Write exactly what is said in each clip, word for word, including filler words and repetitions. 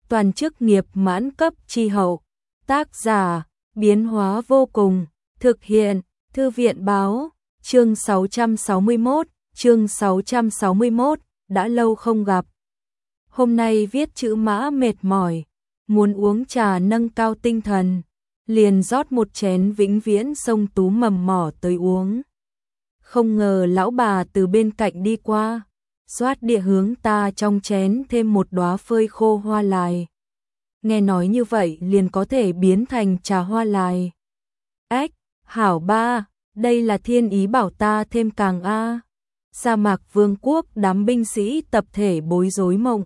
toàn chức nghiệp mãn cấp chi hậu. Tác giả, biến hóa vô cùng, thực hiện, Thư viện báo, chương sáu trăm sáu mươi mốt, chương sáu trăm sáu mươi mốt, đã lâu không gặp. Hôm nay viết chữ mã mệt mỏi, muốn uống trà nâng cao tinh thần, liền rót một chén vĩnh viễn sông Tú mầm mỏ tới uống. Không ngờ lão bà từ bên cạnh đi qua, xoát địa hướng ta trong chén thêm một đóa phơi khô hoa lài. Nghe nói như vậy liền có thể biến thành trà hoa lài. Ếch, hảo ba, đây là thiên ý bảo ta thêm càng a. Sa mạc vương quốc đám binh sĩ tập thể bối rối mộng.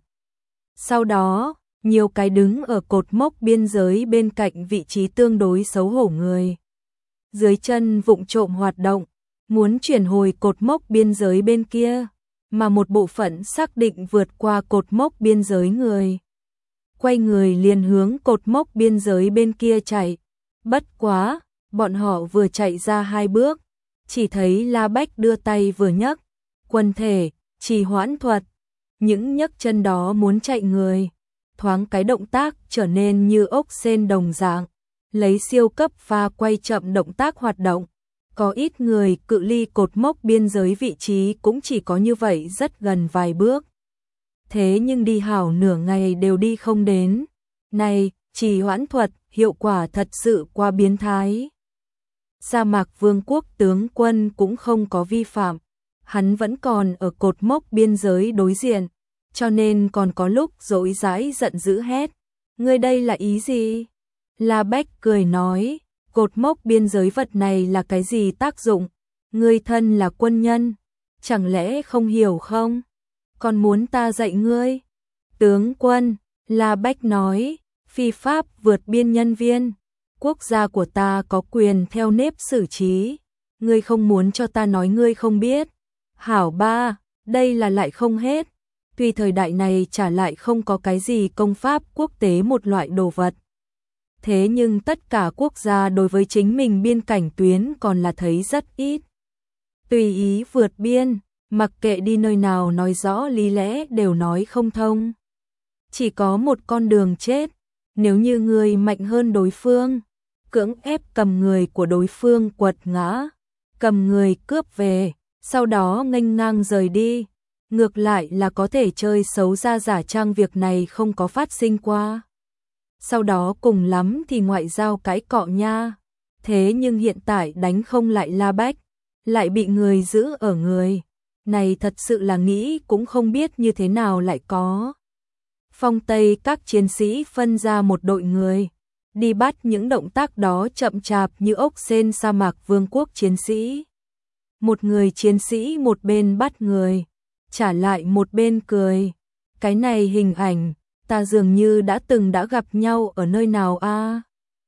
Sau đó, nhiều cái đứng ở cột mốc biên giới bên cạnh vị trí tương đối xấu hổ người. Dưới chân vụng trộm hoạt động, muốn chuyển hồi cột mốc biên giới bên kia, mà một bộ phận xác định vượt qua cột mốc biên giới người. Quay người liền hướng cột mốc biên giới bên kia chạy. Bất quá, bọn họ vừa chạy ra hai bước, chỉ thấy La Bách đưa tay vừa nhấc, quần thể, trì hoãn thuật. Những nhấc chân đó muốn chạy người, thoáng cái động tác trở nên như ốc sên đồng dạng, lấy siêu cấp pha quay chậm động tác hoạt động. Có ít người cự ly cột mốc biên giới vị trí cũng chỉ có như vậy rất gần vài bước. Thế nhưng đi hảo nửa ngày đều đi không đến. Này, trì hoãn thuật, hiệu quả thật sự quá biến thái. Sa mạc vương quốc tướng quân cũng không có vi phạm. Hắn vẫn còn ở cột mốc biên giới đối diện, cho nên còn có lúc dỗi dãi giận dữ hét. Ngươi đây là ý gì? La Bách cười nói, cột mốc biên giới vật này là cái gì tác dụng? Ngươi thân là quân nhân, chẳng lẽ không hiểu không? Còn muốn ta dạy ngươi? Tướng quân, La Bách nói, phi pháp vượt biên nhân viên, quốc gia của ta có quyền theo nếp xử trí. Ngươi không muốn cho ta nói ngươi không biết. Hảo ba, đây là lại không hết. Tuy thời đại này trả lại không có cái gì công pháp quốc tế một loại đồ vật. Thế nhưng tất cả quốc gia đối với chính mình biên cảnh tuyến còn là thấy rất ít. Tùy ý vượt biên, mặc kệ đi nơi nào nói rõ lý lẽ đều nói không thông. Chỉ có một con đường chết, nếu như người mạnh hơn đối phương, cưỡng ép cầm người của đối phương quật ngã, cầm người cướp về, sau đó nghênh ngang rời đi. Ngược lại là có thể chơi xấu ra giả trang việc này không có phát sinh qua. Sau đó cùng lắm thì ngoại giao cãi cọ nha. Thế nhưng hiện tại đánh không lại La Bách, lại bị người giữ ở người. Này thật sự là nghĩ cũng không biết như thế nào lại có. Phong Tây các chiến sĩ phân ra một đội người, đi bắt những động tác đó chậm chạp như ốc sên sa mạc vương quốc chiến sĩ. Một người chiến sĩ một bên bắt người, trả lại một bên cười. Cái này hình ảnh, ta dường như đã từng đã gặp nhau ở nơi nào a? À?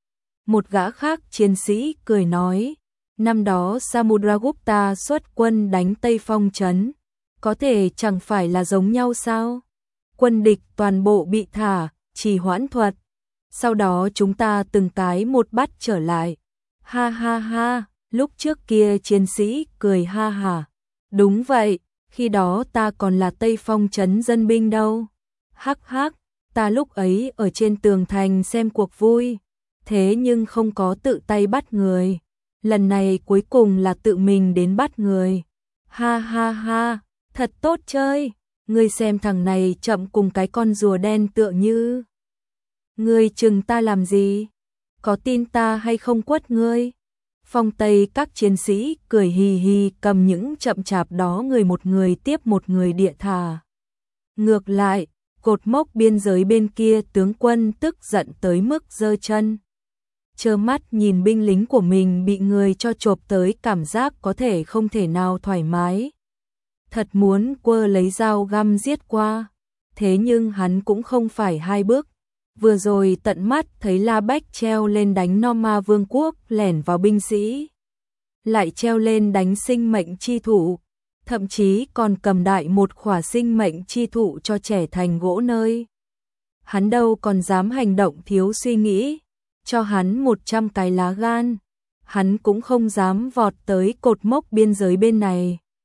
Một gã khác chiến sĩ cười nói, năm đó Samudragupta xuất quân đánh Tây Phong trấn, có thể chẳng phải là giống nhau sao? Quân địch toàn bộ bị thả, trì hoãn thuật. Sau đó chúng ta từng cái một bắt trở lại. Ha ha ha, lúc trước kia chiến sĩ cười ha ha. Đúng vậy, khi đó ta còn là Tây Phong trấn dân binh đâu. Hắc hắc, ta lúc ấy ở trên tường thành xem cuộc vui, thế nhưng không có tự tay bắt người. Lần này cuối cùng là tự mình đến bắt người. Ha ha ha, thật tốt chơi. Ngươi xem thằng này chậm cùng cái con rùa đen tựa như. Ngươi chừng ta làm gì? Có tin ta hay không quất ngươi? Phong Tây các chiến sĩ cười hì hì cầm những chậm chạp đó người một người tiếp một người địa thả. Ngược lại, cột mốc biên giới bên kia tướng quân tức giận tới mức giơ chân. Trơ mắt nhìn binh lính của mình bị người cho chộp tới, cảm giác có thể không thể nào thoải mái. Thật muốn quơ lấy dao găm giết qua. Thế nhưng hắn cũng không phải hai bước. Vừa rồi tận mắt thấy La Bách treo lên đánh Norma vương quốc lẻn vào binh sĩ. Lại treo lên đánh sinh mệnh chi thụ. Thậm chí còn cầm đại một khỏa sinh mệnh chi thụ cho trẻ thành gỗ nơi. Hắn đâu còn dám hành động thiếu suy nghĩ. Cho hắn một trăm cái lá gan. Hắn cũng không dám vọt tới cột mốc biên giới bên này.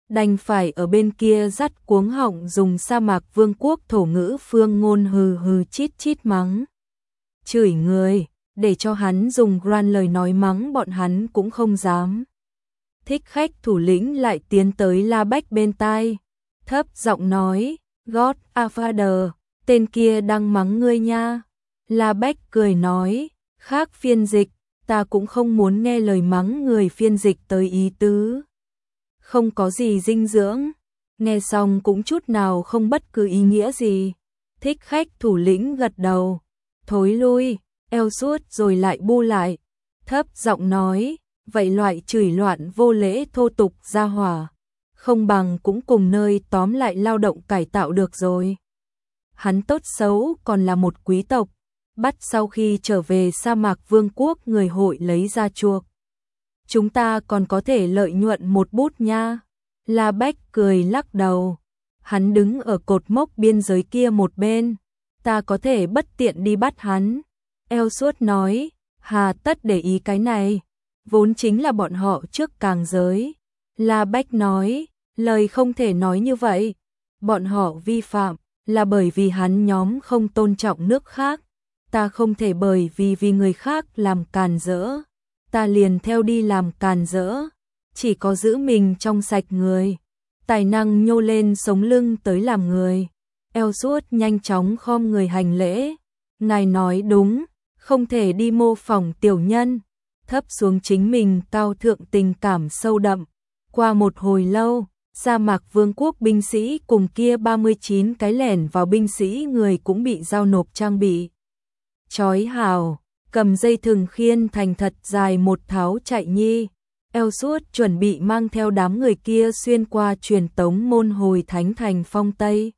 đành phải ở bên kia dắt cuống họng dùng sa mạc vương quốc thổ ngữ phương ngôn hừ hừ chít chít mắng. Chửi người, để cho hắn dùng gran lời nói mắng bọn hắn cũng không dám. Thích khách thủ lĩnh lại tiến tới La Bách bên tai, thấp giọng nói, God a Father, tên kia đang mắng ngươi nha. La Bách cười nói, khác phiên dịch, ta cũng không muốn nghe lời mắng người phiên dịch tới ý tứ. Không có gì dinh dưỡng, nghe xong cũng chút nào không bất cứ ý nghĩa gì. Thích khách thủ lĩnh gật đầu, thối lui, eo suốt rồi lại bu lại, thấp giọng nói, vậy loại chửi loạn vô lễ thô tục ra hỏa, không bằng cũng cùng nơi tóm lại lao động cải tạo được rồi. Hắn tốt xấu còn là một quý tộc, bắt sau khi trở về sa mạc vương quốc người hội lấy ra chuộc. Chúng ta còn có thể lợi nhuận một bút nha. La Bách cười lắc đầu, hắn đứng ở cột mốc biên giới kia một bên, ta có thể bất tiện đi bắt hắn. Eo suốt nói, hà tất để ý cái này, vốn chính là bọn họ trước càng giới. La Bách nói, lời không thể nói như vậy, bọn họ vi phạm là bởi vì hắn nhóm không tôn trọng nước khác, ta không thể bởi vì vì người khác làm càn rỡ, ta liền theo đi làm càn rỡ, chỉ có giữ mình trong sạch người, tài năng nhô lên sống lưng tới làm người. Eo suốt nhanh chóng khom người hành lễ, ngài nói đúng, không thể đi mô phỏng tiểu nhân, thấp xuống chính mình cao thượng tình cảm sâu đậm. Qua một hồi lâu, sa mạc vương quốc binh sĩ cùng kia ba mươi chín cái lẻn vào binh sĩ người cũng bị giao nộp trang bị. Chói hào, cầm dây thừng khiên thành thật dài một tháo chạy nhi. Eo suốt chuẩn bị mang theo đám người kia xuyên qua truyền tống môn hồi thánh thành phong Tây.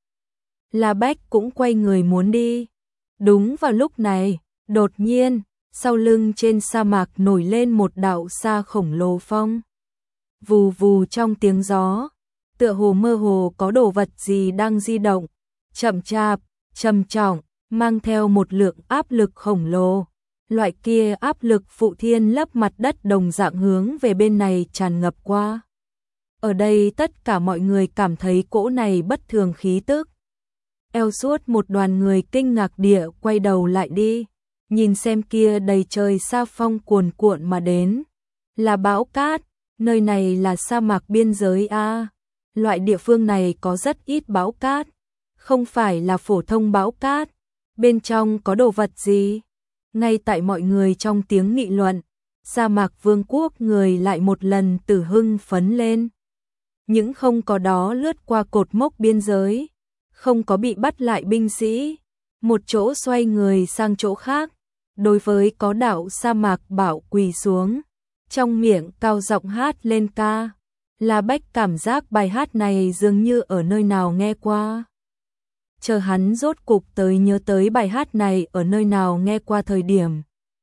La Bách cũng quay người muốn đi. Đúng vào lúc này, đột nhiên, sau lưng trên sa mạc nổi lên một đạo sa khổng lồ phong. Vù vù trong tiếng gió, tựa hồ mơ hồ có đồ vật gì đang di động, chậm chạp, trầm trọng, mang theo một lượng áp lực khổng lồ. Loại kia áp lực phụ thiên lấp mặt đất đồng dạng hướng về bên này tràn ngập qua. Ở đây tất cả mọi người cảm thấy cỗ này bất thường khí tức. Eo suốt một đoàn người kinh ngạc địa quay đầu lại đi, nhìn xem kia đầy trời sa phong cuồn cuộn mà đến. Là bão cát, nơi này là sa mạc biên giới a. Loại địa phương này có rất ít bão cát, không phải là phổ thông bão cát. Bên trong có đồ vật gì? Ngay tại mọi người trong tiếng nghị luận, sa mạc vương quốc người lại một lần tử hưng phấn lên. Những không có đó lướt qua cột mốc biên giới, không có bị bắt lại binh sĩ, một chỗ xoay người sang chỗ khác, đối với có đạo sa mạc bảo quỳ xuống, trong miệng cao giọng hát lên ca. La Bách cảm giác bài hát này dường như ở nơi nào nghe qua. Chờ hắn rốt cục tới nhớ tới bài hát này ở nơi nào nghe qua thời điểm.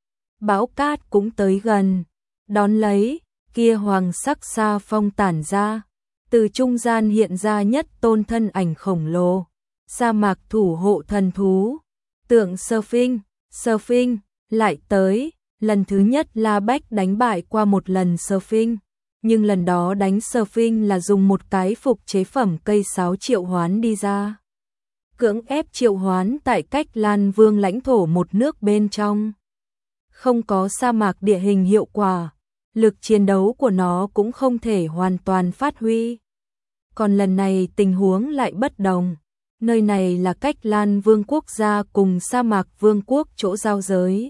Bão cát cũng tới gần, đón lấy, kia hoàng sắc sa phong tản ra, từ trung gian hiện ra nhất tôn thân ảnh khổng lồ, sa mạc thủ hộ thần thú, tượng Surfing, Surfing, lại tới, lần thứ nhất La Bách đánh bại qua một lần Surfing, nhưng lần đó đánh Surfing là dùng một cái phục chế phẩm cây sáo triệu hoán đi ra. Cưỡng ép triệu hoán tại cách Lan Vương lãnh thổ một nước bên trong. Không có sa mạc địa hình hiệu quả, lực chiến đấu của nó cũng không thể hoàn toàn phát huy. Còn lần này tình huống lại bất đồng. Nơi này là cách Lan Vương quốc gia cùng sa mạc vương quốc chỗ giao giới.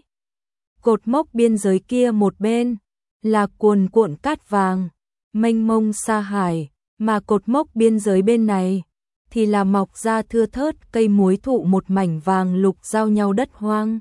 Cột mốc biên giới kia một bên là cuồn cuộn cát vàng, mênh mông sa hải, mà cột mốc biên giới bên này thì là mọc ra thưa thớt cây muối thụ một mảnh vàng lục giao nhau đất hoang.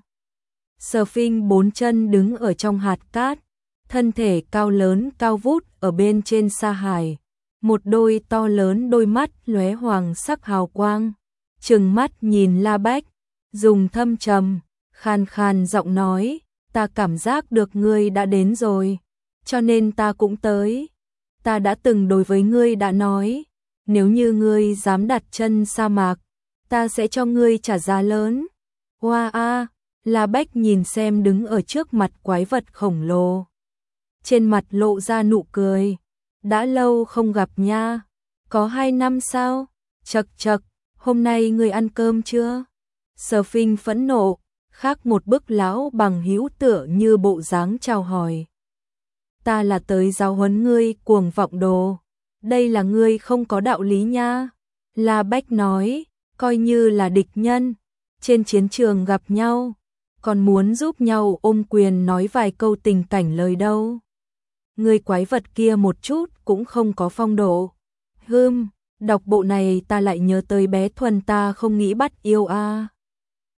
Surfing bốn chân đứng ở trong hạt cát, thân thể cao lớn cao vút ở bên trên sa hải, một đôi to lớn đôi mắt lóe hoàng sắc hào quang, trừng mắt nhìn La Bách, dùng thâm trầm, khan khan giọng nói, ta cảm giác được ngươi đã đến rồi, cho nên ta cũng tới. Ta đã từng đối với ngươi đã nói, nếu như ngươi dám đặt chân sa mạc, ta sẽ cho ngươi trả giá lớn. Hoa a, La Bách nhìn xem đứng ở trước mặt quái vật khổng lồ. Trên mặt lộ ra nụ cười, đã lâu không gặp nha. Có hai năm sao? Chậc chậc, hôm nay ngươi ăn cơm chưa? Sở Phinh phẫn nộ, khác một bức lão bằng hữu tựa như bộ dáng chào hỏi. Ta là tới giáo huấn ngươi cuồng vọng đồ. Đây là ngươi không có đạo lý nha. La Bách nói, coi như là địch nhân, trên chiến trường gặp nhau, còn muốn giúp nhau ôm quyền nói vài câu tình cảnh lời đâu. Ngươi quái vật kia một chút cũng không có phong độ. Hừm, đọc bộ này ta lại nhớ tới bé Thuần ta không nghĩ bắt yêu a. À.